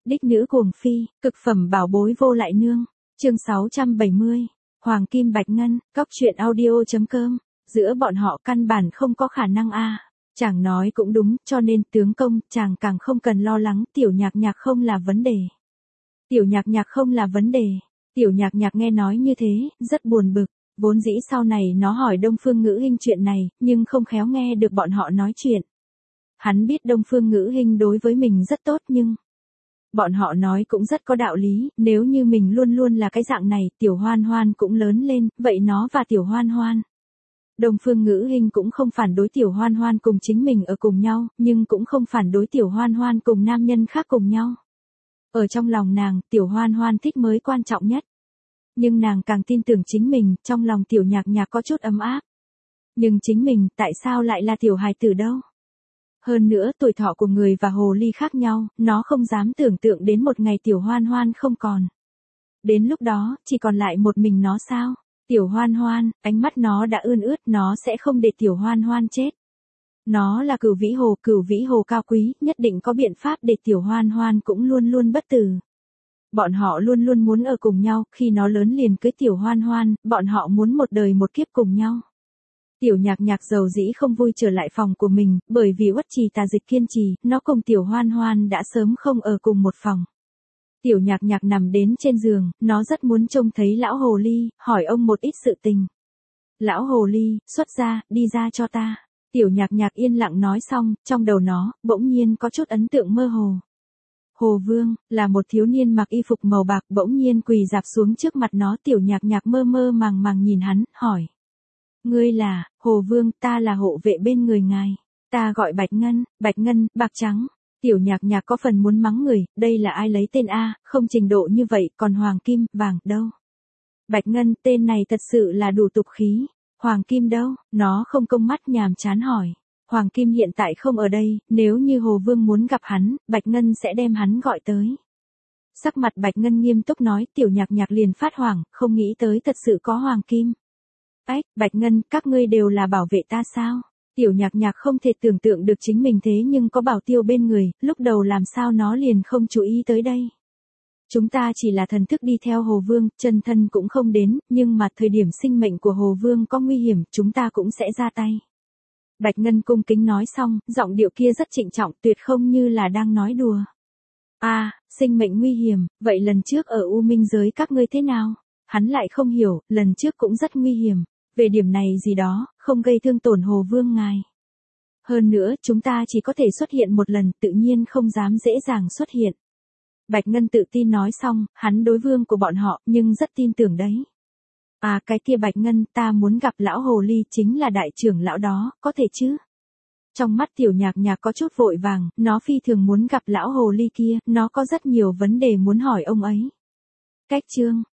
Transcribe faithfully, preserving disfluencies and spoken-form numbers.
Đích nữ cuồng phi, cực phẩm bảo bối vô lại nương. Chương sáu trăm bảy mươi. Hoàng Kim Bạch Ngân, cóc truyện audio.com. Giữa bọn họ căn bản không có khả năng a. À. Chàng nói cũng đúng, cho nên tướng công, chàng càng không cần lo lắng, tiểu nhạc nhạc không là vấn đề. Tiểu nhạc nhạc không là vấn đề. Tiểu nhạc nhạc nghe nói như thế, rất buồn bực. Vốn dĩ sau này nó hỏi Đông Phương Ngữ Hinh chuyện này, nhưng không khéo nghe được bọn họ nói chuyện. Hắn biết Đông Phương Ngữ Hinh đối với mình rất tốt nhưng... Bọn họ nói cũng rất có đạo lý, nếu như mình luôn luôn là cái dạng này, Tiểu Hoan Hoan cũng lớn lên, vậy nó và Tiểu Hoan Hoan. Đông Phương Ngữ Hinh cũng không phản đối Tiểu Hoan Hoan cùng chính mình ở cùng nhau, nhưng cũng không phản đối Tiểu Hoan Hoan cùng nam nhân khác cùng nhau. Ở trong lòng nàng, Tiểu Hoan Hoan thích mới quan trọng nhất. Nhưng nàng càng tin tưởng chính mình, trong lòng Tiểu Nhạc Nhạc có chút ấm áp. Nhưng chính mình, tại sao lại là tiểu hài tử đâu? Hơn nữa tuổi thọ của người và hồ ly khác nhau, nó không dám tưởng tượng đến một ngày Tiểu Hoan Hoan không còn. Đến lúc đó, chỉ còn lại một mình nó sao? Tiểu Hoan Hoan, ánh mắt nó đã ươn ướt, nó sẽ không để Tiểu Hoan Hoan chết. Nó là Cửu Vĩ Hồ, Cửu Vĩ Hồ cao quý, nhất định có biện pháp để Tiểu Hoan Hoan cũng luôn luôn bất tử. Bọn họ luôn luôn muốn ở cùng nhau, khi nó lớn liền cưới Tiểu Hoan Hoan, bọn họ muốn một đời một kiếp cùng nhau. Tiểu Nhạc Nhạc dầu dĩ không vui trở lại phòng của mình, bởi vì Uất Trì Tà Dịch kiên trì, nó cùng Tiểu Hoan Hoan đã sớm không ở cùng một phòng. Tiểu Nhạc Nhạc nằm đến trên giường, nó rất muốn trông thấy lão hồ ly, hỏi ông một ít sự tình. Lão hồ ly, xuất ra, đi ra cho ta. Tiểu Nhạc Nhạc yên lặng nói xong, trong đầu nó, bỗng nhiên có chút ấn tượng mơ hồ. Hồ Vương, là một thiếu niên mặc y phục màu bạc bỗng nhiên quỳ dạp xuống trước mặt nó. Tiểu Nhạc Nhạc mơ mơ màng màng nhìn hắn, hỏi. Ngươi là, Hồ Vương, ta là hộ vệ bên người ngài. Ta gọi Bạch Ngân, Bạch Ngân, bạc trắng. Tiểu Nhạc Nhạc có phần muốn mắng người, đây là ai lấy tên A, không trình độ như vậy, còn Hoàng Kim, vàng, đâu. Bạch Ngân, tên này thật sự là đủ tục khí. Hoàng Kim đâu, nó không công mắt nhàm chán hỏi. Hoàng Kim hiện tại không ở đây, nếu như Hồ Vương muốn gặp hắn, Bạch Ngân sẽ đem hắn gọi tới. Sắc mặt Bạch Ngân nghiêm túc nói, Tiểu Nhạc Nhạc liền phát hoảng, không nghĩ tới thật sự có Hoàng Kim. Ách, Bạch Ngân, các ngươi đều là bảo vệ ta sao? Tiểu Nhạc Nhạc không thể tưởng tượng được chính mình thế nhưng có Bảo Tiêu bên người, lúc đầu làm sao nó liền không chú ý tới đây. Chúng ta chỉ là thần thức đi theo Hồ Vương, chân thân cũng không đến, nhưng mà thời điểm sinh mệnh của Hồ Vương có nguy hiểm, chúng ta cũng sẽ ra tay. Bạch Ngân cung kính nói xong, giọng điệu kia rất trịnh trọng, tuyệt không như là đang nói đùa. A, à, sinh mệnh nguy hiểm, vậy lần trước ở U Minh giới các ngươi thế nào? Hắn lại không hiểu, lần trước cũng rất nguy hiểm. Về điểm này gì đó, không gây thương tổn Hồ Vương ngài. Hơn nữa, chúng ta chỉ có thể xuất hiện một lần, tự nhiên không dám dễ dàng xuất hiện. Bạch Ngân tự tin nói xong, hắn đối vương của bọn họ, nhưng rất tin tưởng đấy. À, cái kia Bạch Ngân, ta muốn gặp lão hồ ly, chính là đại trưởng lão đó, có thể chứ? Trong mắt Tiểu Nhạc Nhạc có chút vội vàng, nó phi thường muốn gặp lão hồ ly kia, nó có rất nhiều vấn đề muốn hỏi ông ấy. Cách chương,